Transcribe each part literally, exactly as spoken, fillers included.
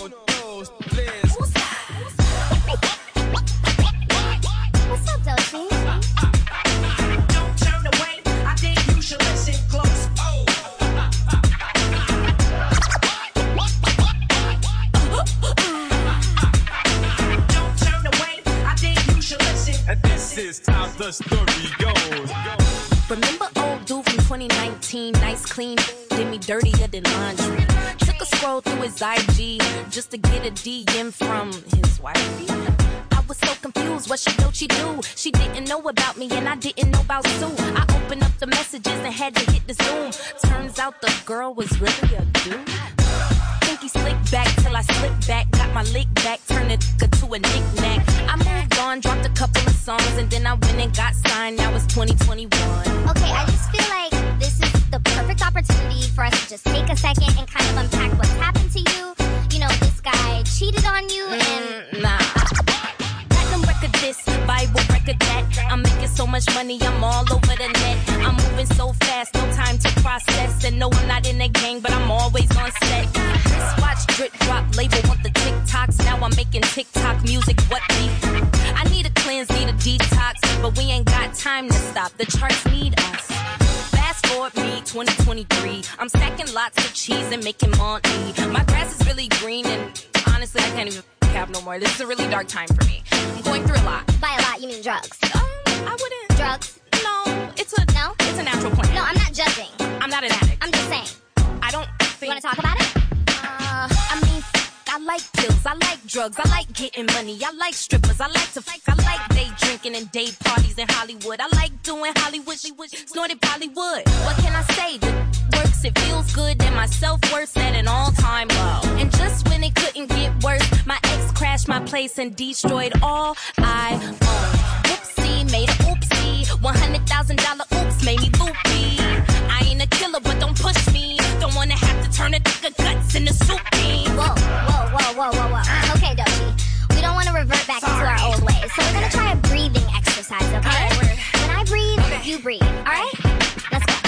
dos, tres. What's up, Doshi? Don't turn away. I think you should listen close. Oh. Don't turn away. I think you should listen. And this is how the story goes. Remember old dude from twenty nineteen, nice clean, did me dirtier than laundry. Took a scroll through his I G just to get a D M from his wifey. I was so confused, what she do, she do? She didn't know about me and I didn't know about Sue. I opened up the messages and had to hit the zoom. Turns out the girl was really a dude. Think he slicked back till I slipped back, got my lick back, turned it to a knick-knack. I moved on, dropped a couple of songs, and then I went and got signed. Now it's twenty twenty-one. Okay, I just feel like this is the perfect opportunity for us to just take a second and kind of unpack what's happened to you. You know, this guy cheated on you and... Mm, nah. Platinum record this, Bible record that. I'm making so much money, I'm all over the net. I'm moving so fast, no time to process. And no, I'm not in a gang, but I'm always on set. Wristwatch, drip drop, label want the TikToks. Now I'm making TikTok music, what beef? I need a cleanse, need a detox, but we ain't got time to stop. The charts need us. Fast forward me, twenty twenty-three. I'm stacking lots of cheese and making money. My grass is really green and honestly, I can't even have no more. This is a really dark time for me. I'm going through a lot. By a lot, you mean drugs? Um, I wouldn't. Drugs? No, it's a No? It's a natural plan. No, I'm not judging. I'm not an addict. I'm just saying. I don't think. You want to talk about it? Uh, I mean, I like pills, I like drugs, I like getting money, I like strippers, I like to fuck, I like day drinking and day parties in Hollywood. I like doing Hollywood, snorted Bollywood. What can I say? The works, it feels good, and my self-worth's at an all-time low. And just when it couldn't get worse, my ex crashed my place and destroyed all I own. Oopsie, made a oopsie, one hundred thousand dollar oops made me loopy. I ain't a killer, but don't push me. Don't wanna have to turn a nigga guts into soup bean. Whoa, whoa, whoa, whoa, whoa, whoa. Okay, Doshi. We don't want to revert back Sorry. into our old ways. So we're going to try a breathing exercise, okay? Alright, we're- When I breathe, Okay. you breathe. All right? Let's go.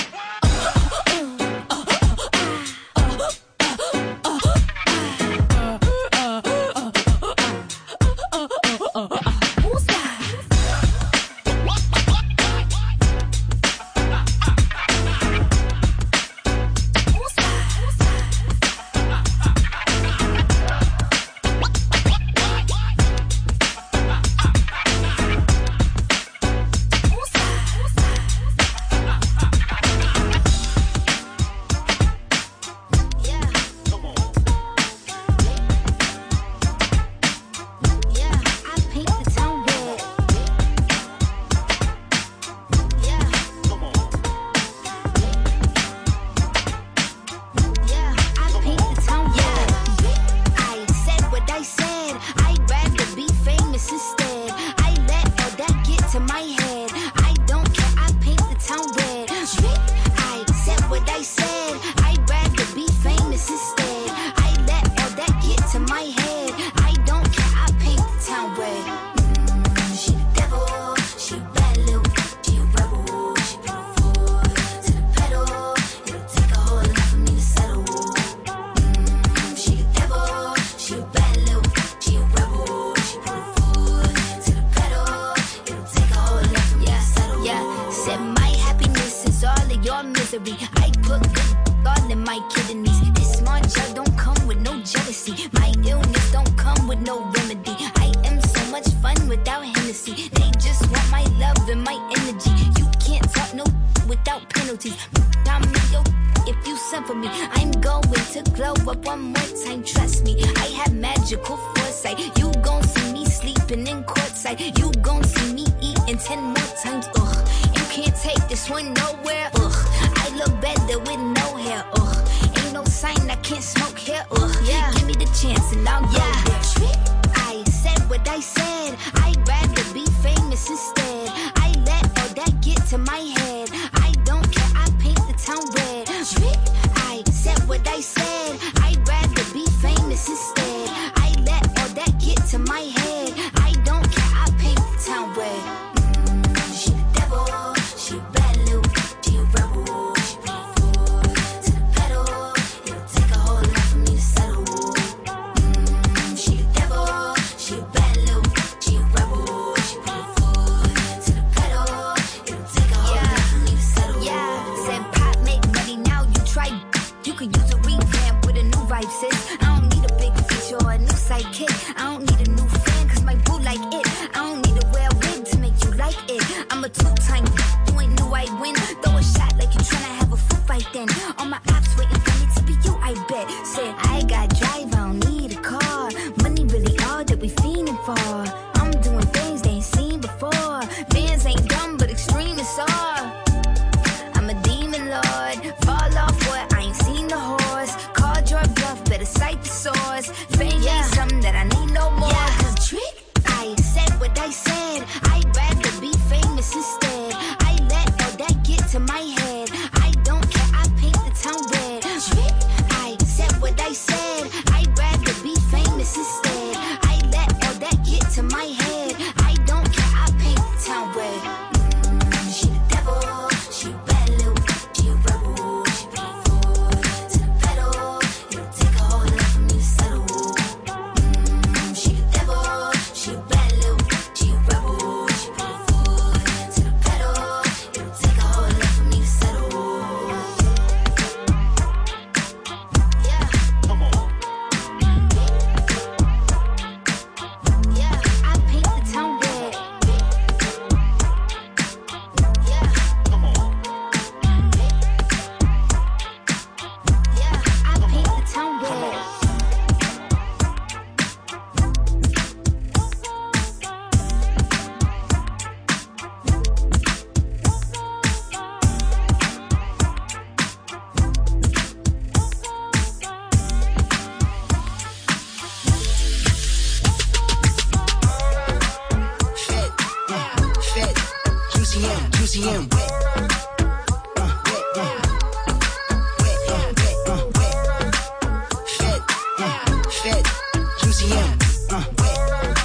fall. I'm doing things they ain't seen before. Bands ain't dumb, but extreme is all. I'm a demon lord. Fall off what? I ain't seen the horse. Called your bluff, better cite the source. Fame yeah. ain't something that I need no more. Yeah, cause trick, I said what I said. I'd rather be famous instead. I let all that get to my head. I don't care, I paint the town red. Trick, I said what I said. I'd rather be famous instead. I let all that get to my head. I don't care, I paint the town red. Mm, she the devil, she a bad little, she a rebel. She put her foot to the pedal. It'll take a whole lot for me to settle. Mm, she the devil, she a bad little, she a rebel. She put her foot to the pedal. It'll take a whole lot for me to settle. Yeah. Come on. Yeah, I paint the town red. Yeah. Come on. Yeah, I paint the town red. Fed, uh, fed, juicy and juicy and wet. Uh, wet, uh, wet, uh, wet, uh, wet. Fed, uh, fed, juicy and uh, wet.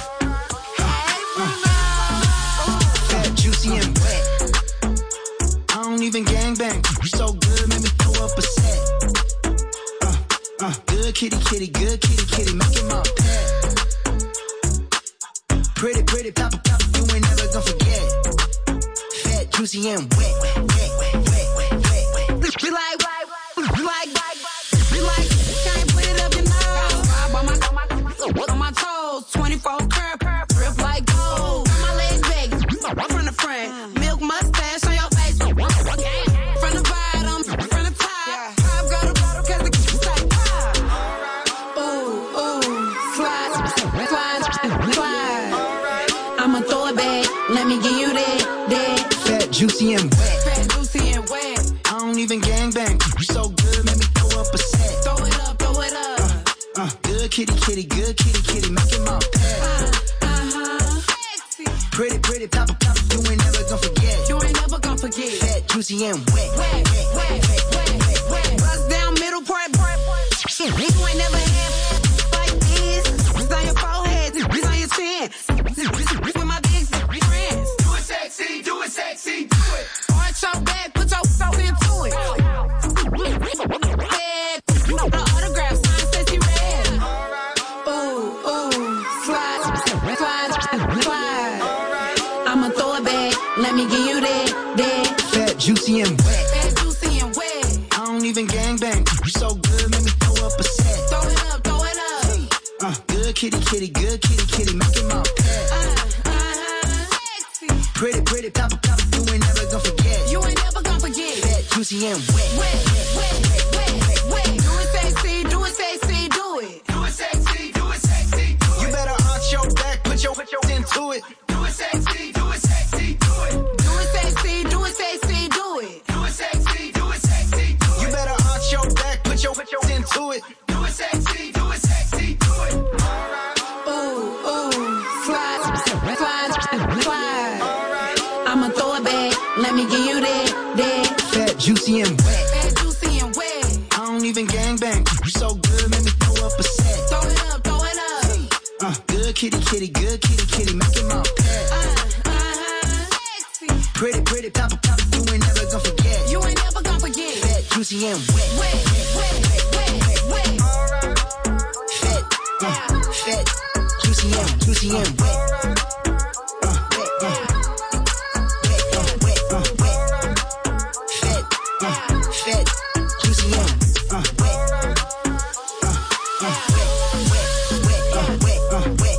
Uh, fed, juicy and wet. I don't even gangbang. So good, make me throw up a set. Uh, uh, good kitty, kitty, good kitty, kitty, making my pet. Pretty, pretty, papa, papa, you ain't never gonna forget. Fat, juicy, and wet, wet, wet, wet, wet, wet, wet. Be like, be like, be like, can't put it up your nose. Vibe on my, on my toes, twenty-four curb, grip like gold. Got my legs big, from the front, milk mustache on your face. From the bottom, from the top, pop go to bottom 'cause the kids like pop. Ooh, ooh, slide, slide, slide. I'ma throw it back, let me give you that, that. Fat, juicy, and wet. Fat, juicy, and wet. I don't even gangbang. So good, make me throw up a set. Throw it up, throw it up. Uh, uh, good kitty, kitty, good kitty, kitty, making my pet. Uh, uh-huh. Sexy. Pretty, pretty, papa, papa, you ain't never gonna forget. You ain't never gonna forget. Fat, juicy, and wet. Wet, wet, wet, wet, wet. Bust down middle part, part, part. You ain't never had like this. It's on your forehead, it's on your chin. With my big friends. Do it sexy, do it sexy, do it. Arch your back, put your soul into it. Red, the autograph sign says you red. Ooh, ooh, slide, slide, slide. I'ma throw it back, let me give you that, that. Fat, juicy, and wet. Fat, juicy, and wet. I don't even gangbang. So good, make me throw up a set. Throw it up, throw it up. Uh, good kitty, kitty, good kitty, kitty, making my pet. Uh, uh-huh. Sexy. Pretty, pretty, papa, papa, you ain't never gonna forget. You ain't never gonna forget. Fat, juicy, and wet. Wet, wet, wet, wet. Do it sexy, do it sexy, do it. Do it sexy, do it sexy, do it. You better arch your back, put your, put your into it. Do it sexy, do it sexy, do it. Do it sexy, do it sexy, do it. Do it sexy, do it sexy, do it. You better arch your back, put your, put your into it. Do it sexy, do it sexy, do it. Ooh, ooh, slide, slide, slide. I'ma throw it back, let me give you that, that. Fat, juicy, and wet. Fat, juicy, and wet. I don't even gangbang. So good, make me throw up a set. Throw it up, throw it up. Uh, good kitty, kitty, good kitty, kitty, making my pet. Uh, uh-huh. Sexy. Pretty, pretty, papa, papa, you ain't never gonna forget. You ain't never gonna forget. Fat, juicy, and wet. Wet, wet, wet, wet. Fat, uh, fat, juicy, and juicy, and wet. Uh, wet, uh, wet, uh, wet, uh, wet. Fat, uh, fat, juicy, and uh, wet. Uh, uh, wet, wet, wet, uh, wet, uh, wet.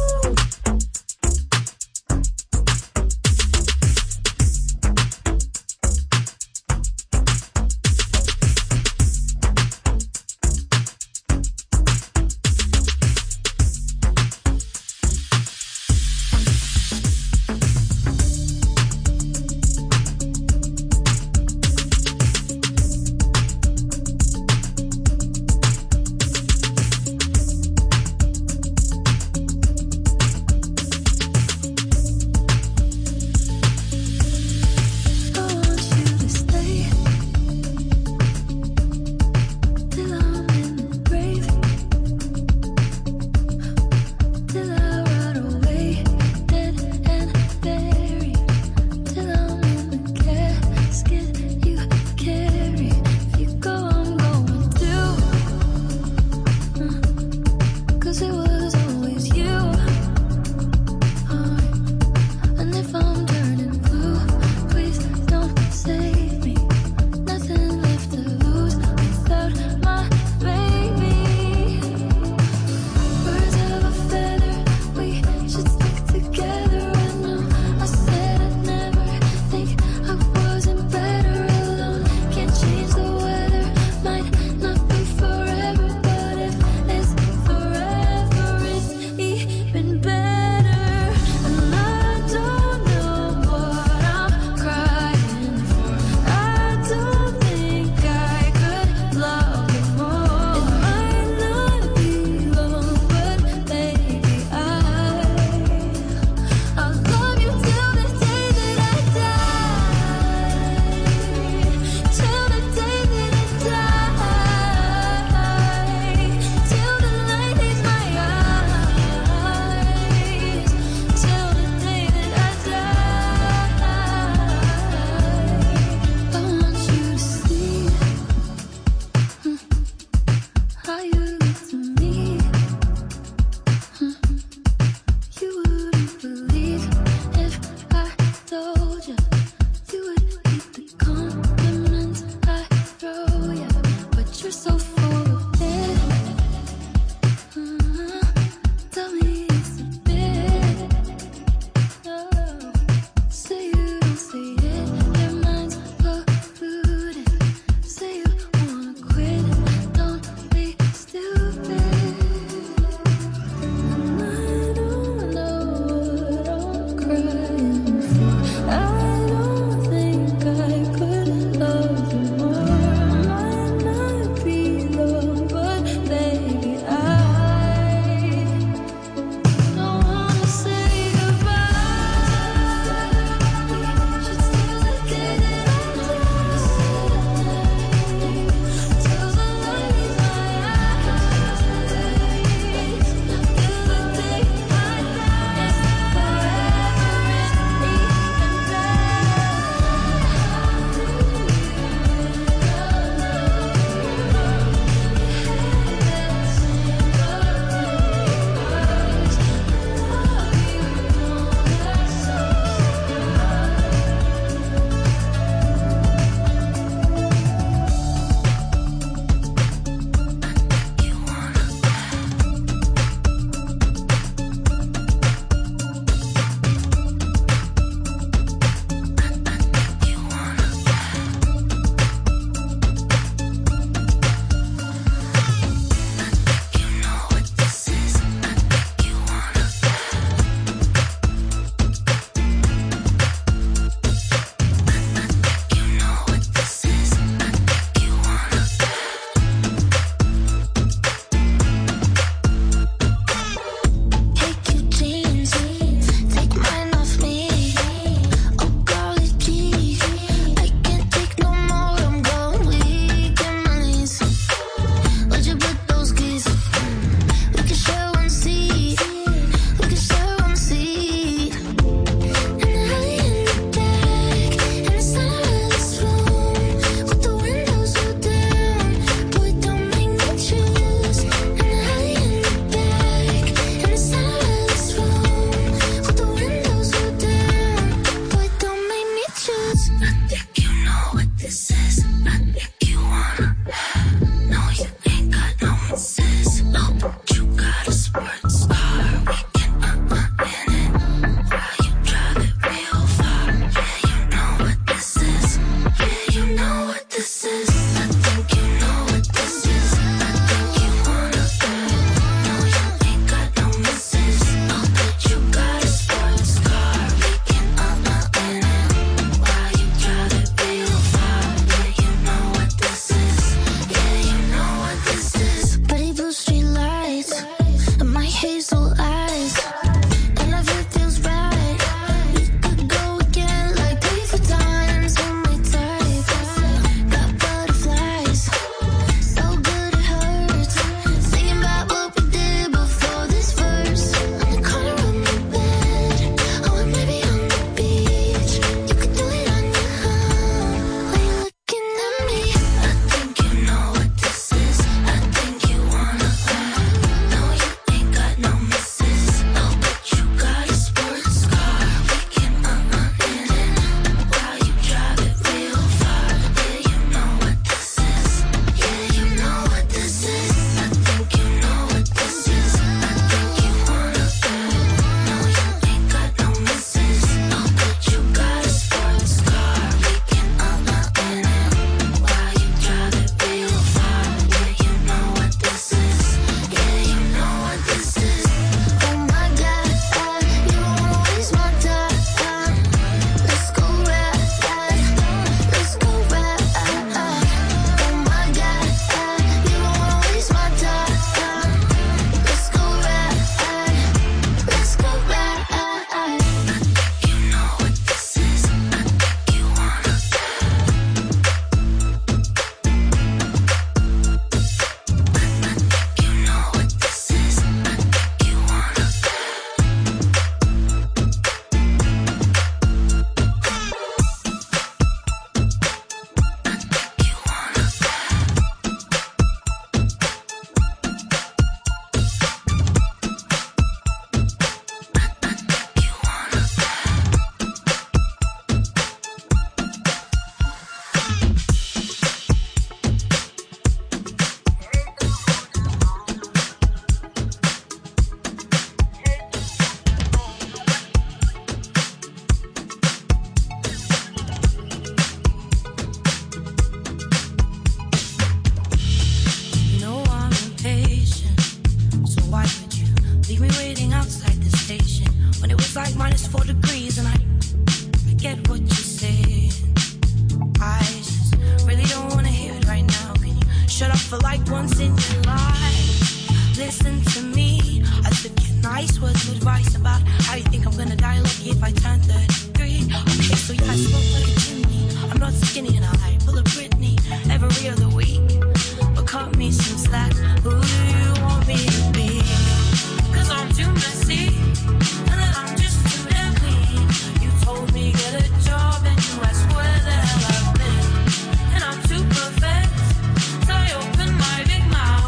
for like once in your life. Listen to me. I took your nice words of advice about how you think I'm gonna die lucky if I turn thirty-three. Okay, so yeah, I smoke like a chimney. I'm not skinny and I pull a Britney every other week. But cut me some slack. Who do you want me to be? Cause I'm too messy. And then I'm just too damn clean. You told me get a job and you asked where the hell I've been. And I'm too perfect. So I open my big mouth.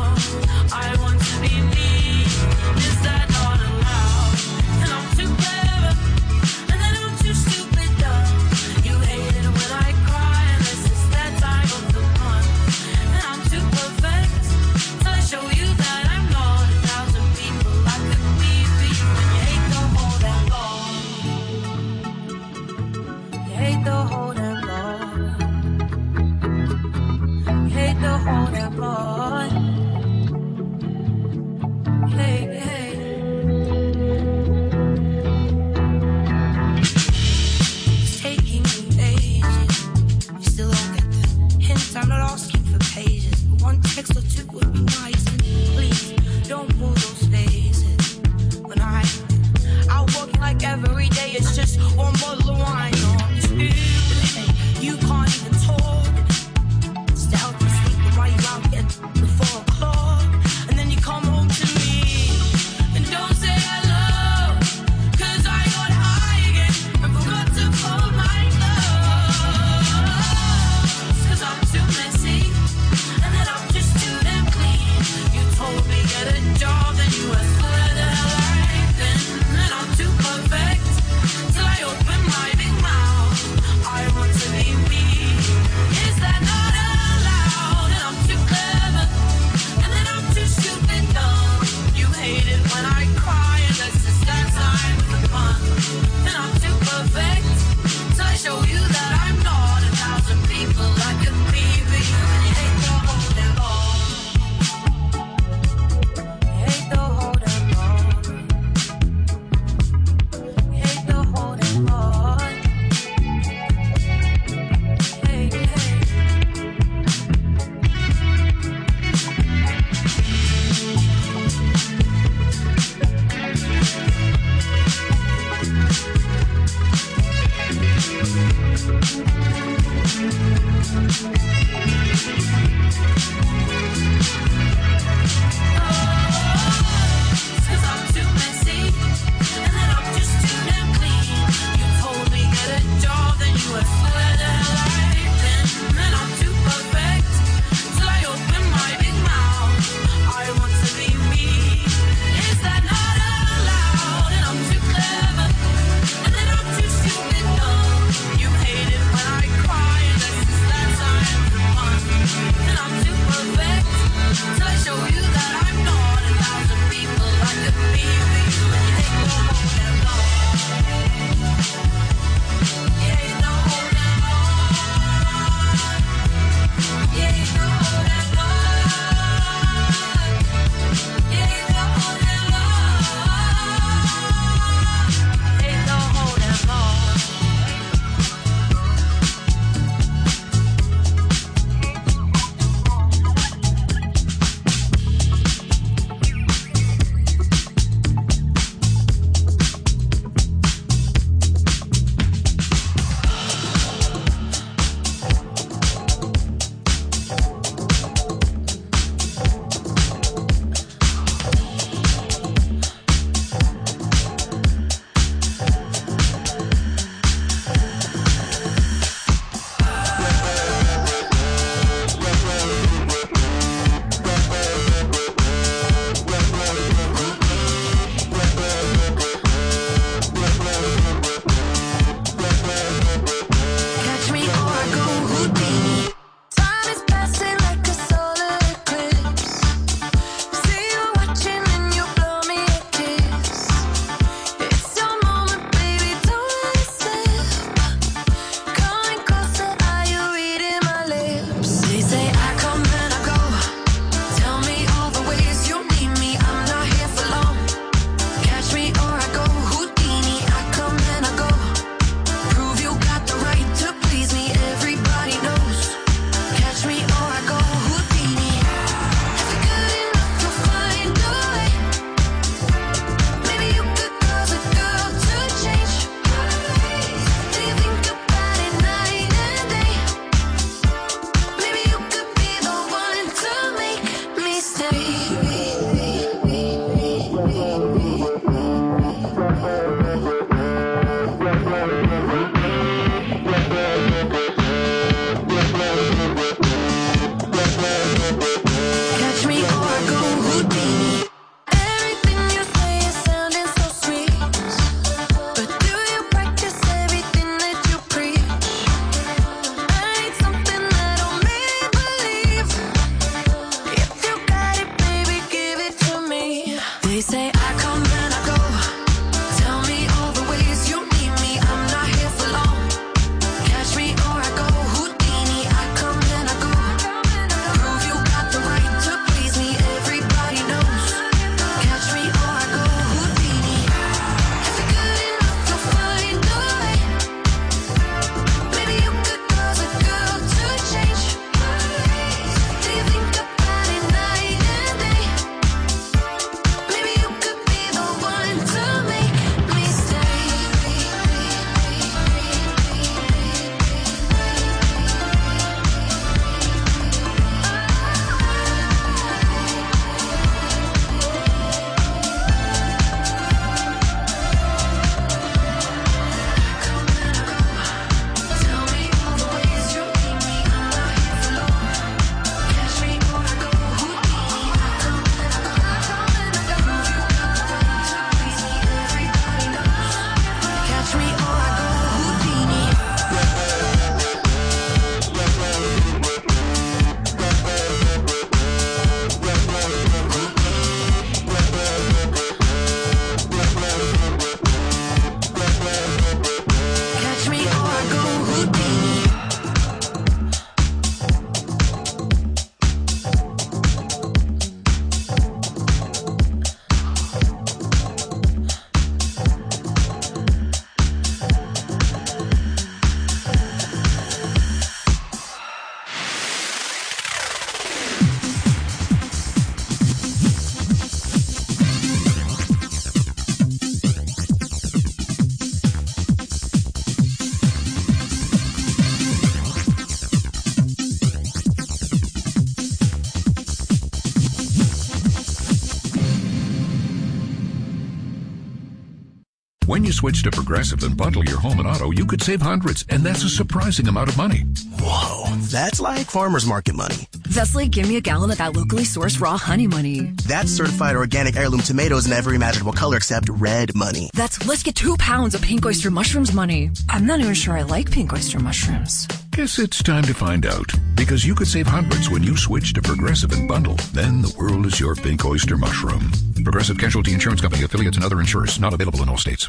When you switch to Progressive and bundle your home and auto, you could save hundreds, and that's a surprising amount of money. Whoa, that's like farmer's market money. That's like give me a gallon of that locally sourced raw honey money. That's certified organic heirloom tomatoes in every imaginable color except red money. That's let's get two pounds of pink oyster mushrooms money. I'm not even sure I like pink oyster mushrooms. Guess it's time to find out, because you could save hundreds when you switch to Progressive and bundle. Then the world is your pink oyster mushroom. Progressive Casualty Insurance Company, affiliates, and other insurers. Not available in all states.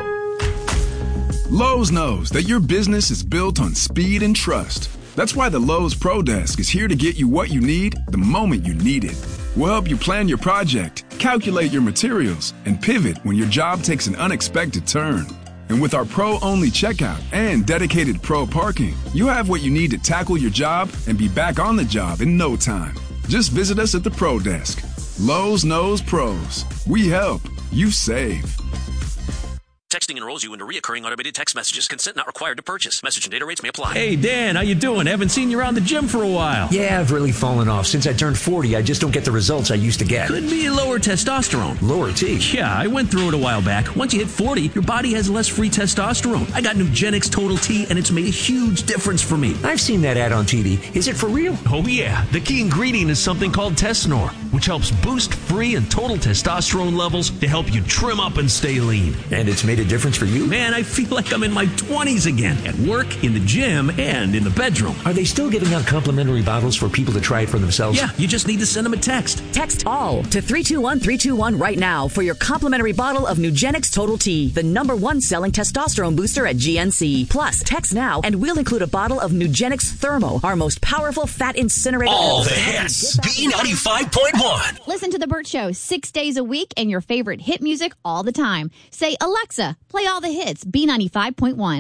Lowe's knows that your business is built on speed and trust. That's why the Lowe's Pro Desk is here to get you what you need the moment you need it. We'll help you plan your project, calculate your materials, and pivot when your job takes an unexpected turn. And with our pro-only checkout and dedicated pro parking, you have what you need to tackle your job and be back on the job in no time. Just visit us at the Pro Desk. Lowe's knows pros. We help. You save. Texting enrolls you into reoccurring automated text messages. Consent not required to purchase. Message and data rates may apply. Hey, Dan, how you doing? Haven't seen you around the gym for a while. Yeah, I've really fallen off. Since I turned forty, I just don't get the results I used to get. Could be lower testosterone. Lower T? Yeah, I went through it a while back. Once you hit forty, your body has less free testosterone. I got Nugenix Total T, and it's made a huge difference for me. I've seen that ad on T V. Is it for real? Oh, yeah. The key ingredient is something called Tesnor, which helps boost free and total testosterone levels to help you trim up and stay lean. And it's made a difference for you? Man, I feel like I'm in my twenties again, at work, in the gym, and in the bedroom. Are they still giving out complimentary bottles for people to try it for themselves? Yeah, you just need to send them a text. Text ALL to three two one three two one right now for your complimentary bottle of Nugenix Total T, the number one selling testosterone booster at G N C. Plus, text now and we'll include a bottle of Nugenix Thermo, our most powerful fat incinerator. All the hits, B ninety-five point one. Listen to The Burt Show six days a week and your favorite hit music all the time. Say, Alexa, play all the hits, B ninety-five point one.